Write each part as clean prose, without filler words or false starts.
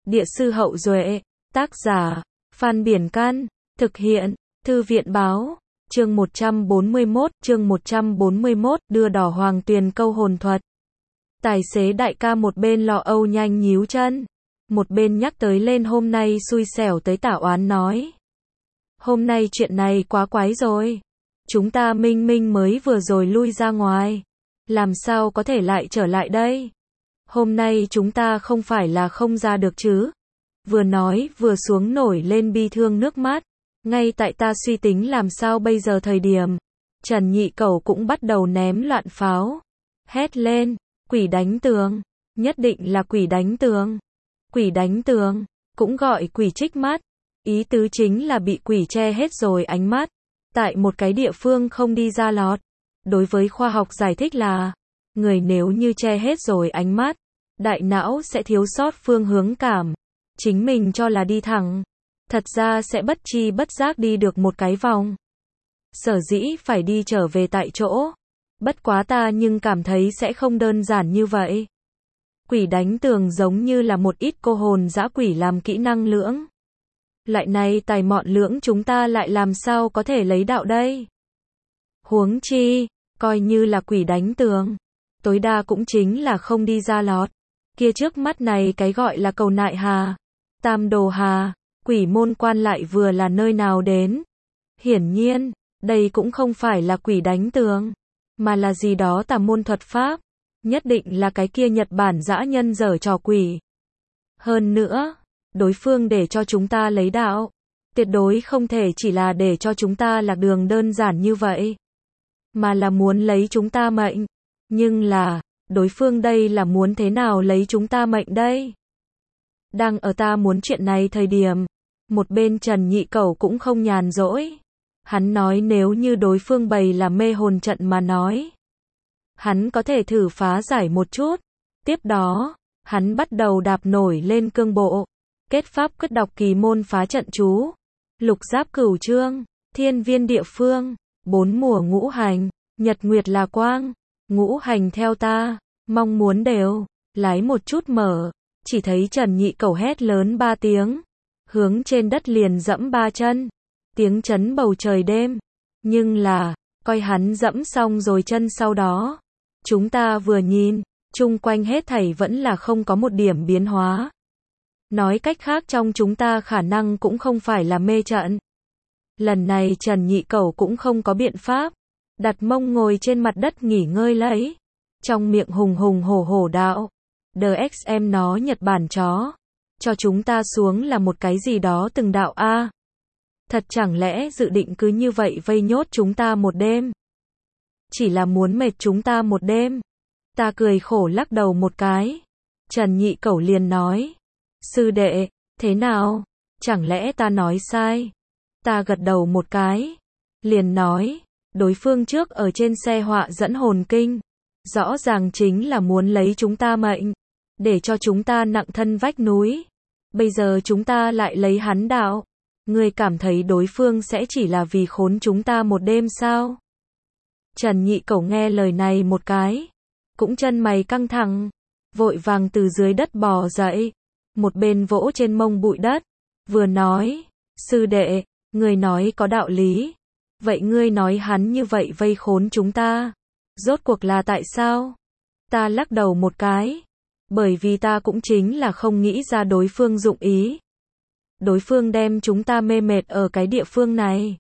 Địa sư Hậu Duệ, tác giả, Phan Biển Can, thực hiện, Thư viện Báo, chương 141, đưa đỏ hoàng tuyền câu hồn thuật. Tài xế đại ca một bên lo âu nhanh nhíu chân, một bên nhắc tới lên hôm nay xui xẻo tới tả oán nói. Hôm nay chuyện này quá quái rồi. Chúng ta minh minh mới vừa rồi lui ra ngoài. Làm sao có thể lại trở lại đây? Hôm nay chúng ta không phải là không ra được chứ? Vừa nói vừa xuống nổi lên bi thương nước mắt. Ngay tại ta suy tính làm sao bây giờ thời điểm. Trần Nhị Cẩu cũng bắt đầu ném loạn pháo. Hét lên, quỷ đánh tường. Nhất định là quỷ đánh tường. Quỷ đánh tường, cũng gọi quỷ trích mắt. Ý tứ chính là bị quỷ che hết rồi ánh mắt. Tại một cái địa phương không đi ra lọt. Đối với khoa học giải thích là, người nếu như che hết rồi ánh mắt, đại não sẽ thiếu sót phương hướng cảm. Chính mình cho là đi thẳng, thật ra sẽ bất chi bất giác đi được một cái vòng. Sở dĩ phải đi trở về tại chỗ. Bất quá ta nhưng cảm thấy sẽ không đơn giản như vậy. Quỷ đánh tường giống như là một ít cô hồn dã quỷ làm kỹ năng lưỡng. Loại này tài mọn lưỡng chúng ta lại làm sao có thể lấy đạo đây? Huống chi, coi như là quỷ đánh tường, tối đa cũng chính là không đi ra lọt. Kia trước mắt này cái gọi là cầu nại hà, tam đồ hà, quỷ môn quan lại vừa là nơi nào đến? Hiển nhiên, đây cũng không phải là quỷ đánh tường, mà là gì đó tà môn thuật pháp. Nhất định là cái kia Nhật Bản dã nhân giở trò quỷ. Hơn nữa, đối phương để cho chúng ta lấy đạo, tuyệt đối không thể chỉ là để cho chúng ta lạc đường đơn giản như vậy, mà là muốn lấy chúng ta mệnh. Nhưng là, đối phương đây là muốn thế nào lấy chúng ta mệnh đây? Đang ở ta muốn chuyện này thời điểm, một bên Trần Nhị Cẩu cũng không nhàn rỗi. Hắn nói nếu như đối phương bày là mê hồn trận mà nói, hắn có thể thử phá giải một chút. Tiếp đó, hắn bắt đầu đạp nổi lên cương bộ, kết pháp quyết đọc kỳ môn phá trận chú. Lục giáp cửu trương, thiên viên địa phương, bốn mùa ngũ hành, nhật nguyệt là quang, ngũ hành theo ta, mong muốn đều, lái một chút mở. Chỉ thấy Trần Nhị Cẩu hét lớn 3 tiếng, hướng trên đất liền dẫm 3 chân, tiếng chấn bầu trời đêm. Nhưng là, coi hắn dẫm xong rồi chân sau đó, chúng ta vừa nhìn, chung quanh hết thảy vẫn là không có một điểm biến hóa. Nói cách khác trong chúng ta khả năng cũng không phải là mê trận. Lần này Trần Nhị Cẩu cũng không có biện pháp, đặt mông ngồi trên mặt đất nghỉ ngơi lấy, trong miệng hùng hùng hổ hổ đạo, DXM nó Nhật Bản chó, cho chúng ta xuống là một cái gì đó từng đạo a. Thật chẳng lẽ dự định cứ như vậy vây nhốt chúng ta một đêm? Chỉ là muốn mệt chúng ta một đêm. Ta cười khổ lắc đầu một cái. Trần Nhị Cẩu liền nói, sư đệ, thế nào? Chẳng lẽ ta nói sai? Ta gật đầu một cái, liền nói, đối phương trước ở trên xe họa dẫn hồn kinh, rõ ràng chính là muốn lấy chúng ta mệnh, để cho chúng ta nặng thân vách núi. Bây giờ chúng ta lại lấy hắn đạo. Ngươi cảm thấy đối phương sẽ chỉ là vì khốn chúng ta một đêm sao? Trần Nhị Cẩu nghe lời này một cái, cũng chân mày căng thẳng, vội vàng từ dưới đất bò dậy, một bên vỗ trên mông bụi đất, vừa nói, sư đệ, ngươi nói có đạo lý. Vậy ngươi nói hắn như vậy vây khốn chúng ta, rốt cuộc là tại sao? Ta lắc đầu một cái, bởi vì ta cũng chính là không nghĩ ra đối phương dụng ý. Đối phương đem chúng ta mê mệt ở cái địa phương này.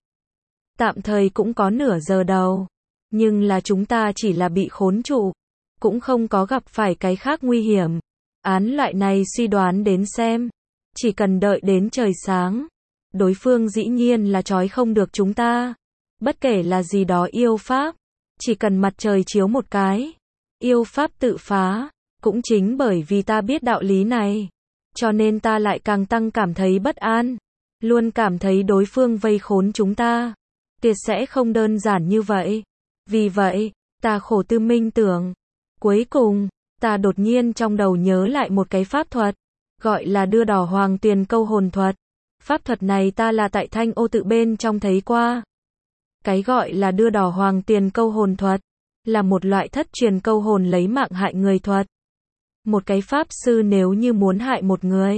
Tạm thời cũng có nửa giờ đầu, nhưng là chúng ta chỉ là bị khốn trụ, cũng không có gặp phải cái khác nguy hiểm. Án loại này suy đoán đến xem, chỉ cần đợi đến trời sáng, đối phương dĩ nhiên là trói không được chúng ta. Bất kể là gì đó yêu pháp, chỉ cần mặt trời chiếu một cái, yêu pháp tự phá. Cũng chính bởi vì ta biết đạo lý này, cho nên ta lại càng tăng cảm thấy bất an, luôn cảm thấy đối phương vây khốn chúng ta, tuyệt sẽ không đơn giản như vậy. Vì vậy, ta khổ tư minh tưởng. Cuối cùng, ta đột nhiên trong đầu nhớ lại một cái pháp thuật, gọi là đưa đỏ hoàng tuyền câu hồn thuật. Pháp thuật này ta là tại Thanh Ô tự bên trong thấy qua. Cái gọi là đưa đỏ hoàng tuyền câu hồn thuật, là một loại thất truyền câu hồn lấy mạng hại người thuật. Một cái pháp sư nếu như muốn hại một người,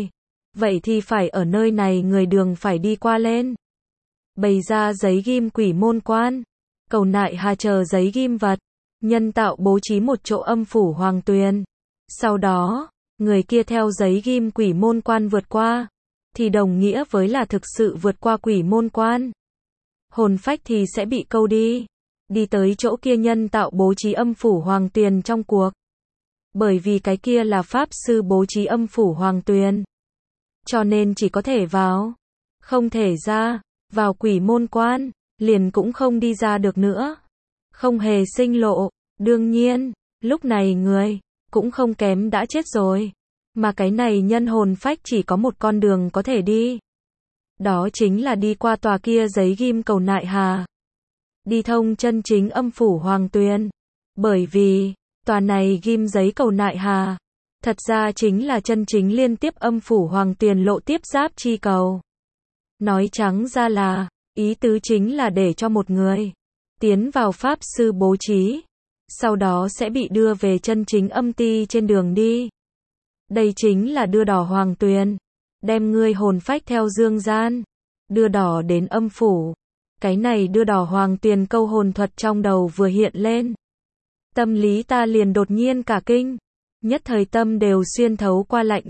Vậy thì phải ở nơi này người đường phải đi qua lên. Bày ra giấy ghim quỷ môn quan. Cầu nại hà chờ giấy ghim vật. Nhân tạo bố trí một chỗ âm phủ hoàng tuyền. Sau đó, người kia theo giấy ghim quỷ môn quan vượt qua. Thì đồng nghĩa với là thực sự vượt qua quỷ môn quan. Hồn phách thì sẽ bị câu đi. Đi tới chỗ kia nhân tạo bố trí âm phủ hoàng tuyền trong cuộc. Bởi vì cái kia là pháp sư bố trí âm phủ hoàng tuyền. Cho nên chỉ có thể vào. Không thể ra. Vào quỷ môn quan. Liền cũng không đi ra được nữa. Không hề sinh lộ. Đương nhiên, lúc này người cũng không kém đã chết rồi. Mà cái này nhân hồn phách chỉ có một con đường có thể đi. Đó chính là đi qua tòa kia giấy ghim cầu nại hà. Đi thông chân chính âm phủ hoàng tuyền. Bởi vì, tòa này ghim giấy cầu nại hà. Thật ra chính là chân chính liên tiếp âm phủ hoàng tuyền lộ tiếp giáp chi cầu. Nói trắng ra là, ý tứ chính là để cho một người tiến vào pháp sư bố trí. Sau đó sẽ bị đưa về chân chính âm ti trên đường đi. Đây chính là đưa đỏ hoàng tuyền. Đem ngươi hồn phách theo dương gian. Đưa đỏ đến âm phủ. Cái này đưa đỏ hoàng tuyền câu hồn thuật trong đầu vừa hiện lên. Tâm lý ta liền đột nhiên cả kinh. Nhất thời tâm đều xuyên thấu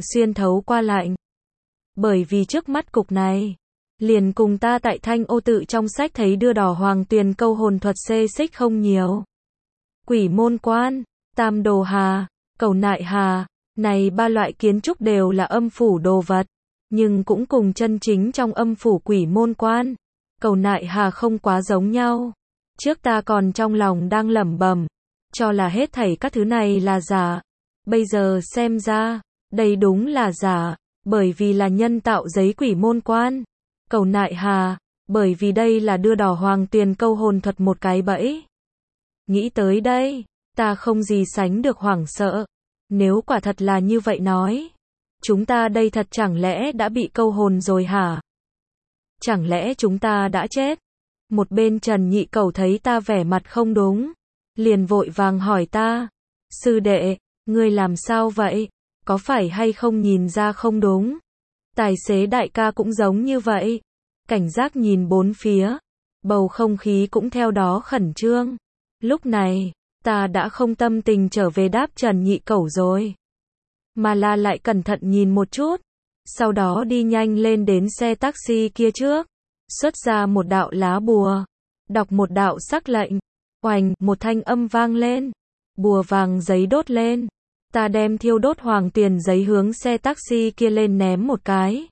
qua lạnh. Bởi vì trước mắt cục này. Liền cùng ta tại Thanh Ô Tự trong sách thấy đưa đỏ hoàng tuyền câu hồn thuật xê xích không nhiều. Quỷ môn quan, tam đồ hà, cầu nại hà, này ba loại kiến trúc đều là âm phủ đồ vật, nhưng cũng cùng chân chính trong âm phủ quỷ môn quan, cầu nại hà không quá giống nhau. Trước ta còn trong lòng đang lẩm bẩm, cho là hết thảy các thứ này là giả. Bây giờ xem ra, đây đúng là giả, bởi vì là nhân tạo giấy quỷ môn quan, cầu nại hà, bởi vì đây là đưa đỏ hoàng tuyền câu hồn thuật một cái bẫy. Nghĩ tới đây, ta không gì sánh được hoảng sợ. Nếu quả thật là như vậy nói, chúng ta đây thật chẳng lẽ đã bị câu hồn rồi hả? Chẳng lẽ chúng ta đã chết? Một bên Trần Nhị Cẩu thấy ta vẻ mặt không đúng, liền vội vàng hỏi ta, sư đệ, ngươi làm sao vậy? Có phải hay không nhìn ra không đúng? Tài xế đại ca cũng giống như vậy, cảnh giác nhìn bốn phía, bầu không khí cũng theo đó khẩn trương. Lúc này, ta đã không tâm tình trở về đáp Trần Nhị Cẩu rồi, mà là lại cẩn thận nhìn một chút, sau đó đi nhanh lên đến xe taxi kia trước, xuất ra một đạo lá bùa, đọc một đạo sắc lệnh, oành, một thanh âm vang lên, bùa vàng giấy đốt lên, ta đem thiêu đốt hoàng tiền giấy hướng xe taxi kia lên ném một cái.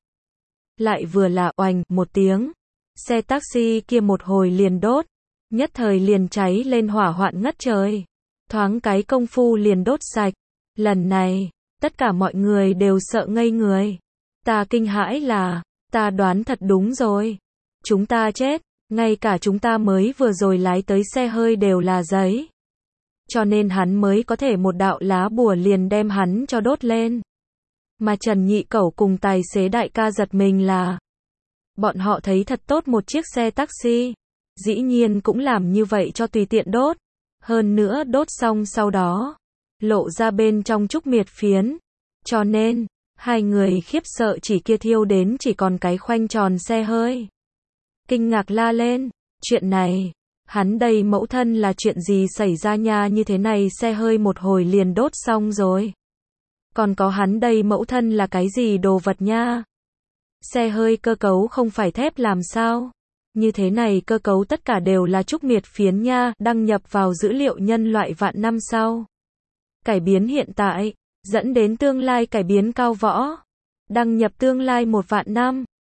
Lại vừa là oành, một tiếng, xe taxi kia một hồi liền đốt. Nhất thời liền cháy lên hỏa hoạn ngất trời. Thoáng cái công phu liền đốt sạch. Lần này, tất cả mọi người đều sợ ngây người. Ta kinh hãi là, ta đoán thật đúng rồi. Chúng ta chết, ngay cả chúng ta mới vừa rồi lái tới xe hơi đều là giấy. Cho nên hắn mới có thể một đạo lá bùa liền đem hắn cho đốt lên. Mà Trần Nhị Cẩu cùng tài xế đại ca giật mình là, bọn họ thấy thật tốt một chiếc xe taxi. Dĩ nhiên cũng làm như vậy cho tùy tiện đốt. Hơn nữa đốt xong sau đó, lộ ra bên trong trúc miệt phiến. Cho nên, hai người khiếp sợ chỉ kia thiêu đến chỉ còn cái khoanh tròn xe hơi. Kinh ngạc la lên, chuyện này, hắn đây mẫu thân là chuyện gì xảy ra nha, như thế này xe hơi một hồi liền đốt xong rồi. Còn có hắn đây mẫu thân là cái gì đồ vật nha. Xe hơi cơ cấu không phải thép làm sao? Như thế này cơ cấu tất cả đều là trúc miệt phiến nha, đăng nhập vào dữ liệu nhân loại vạn năm sau. Cải biến hiện tại, dẫn đến tương lai cải biến cao võ. Đăng nhập tương lai 1 vạn năm.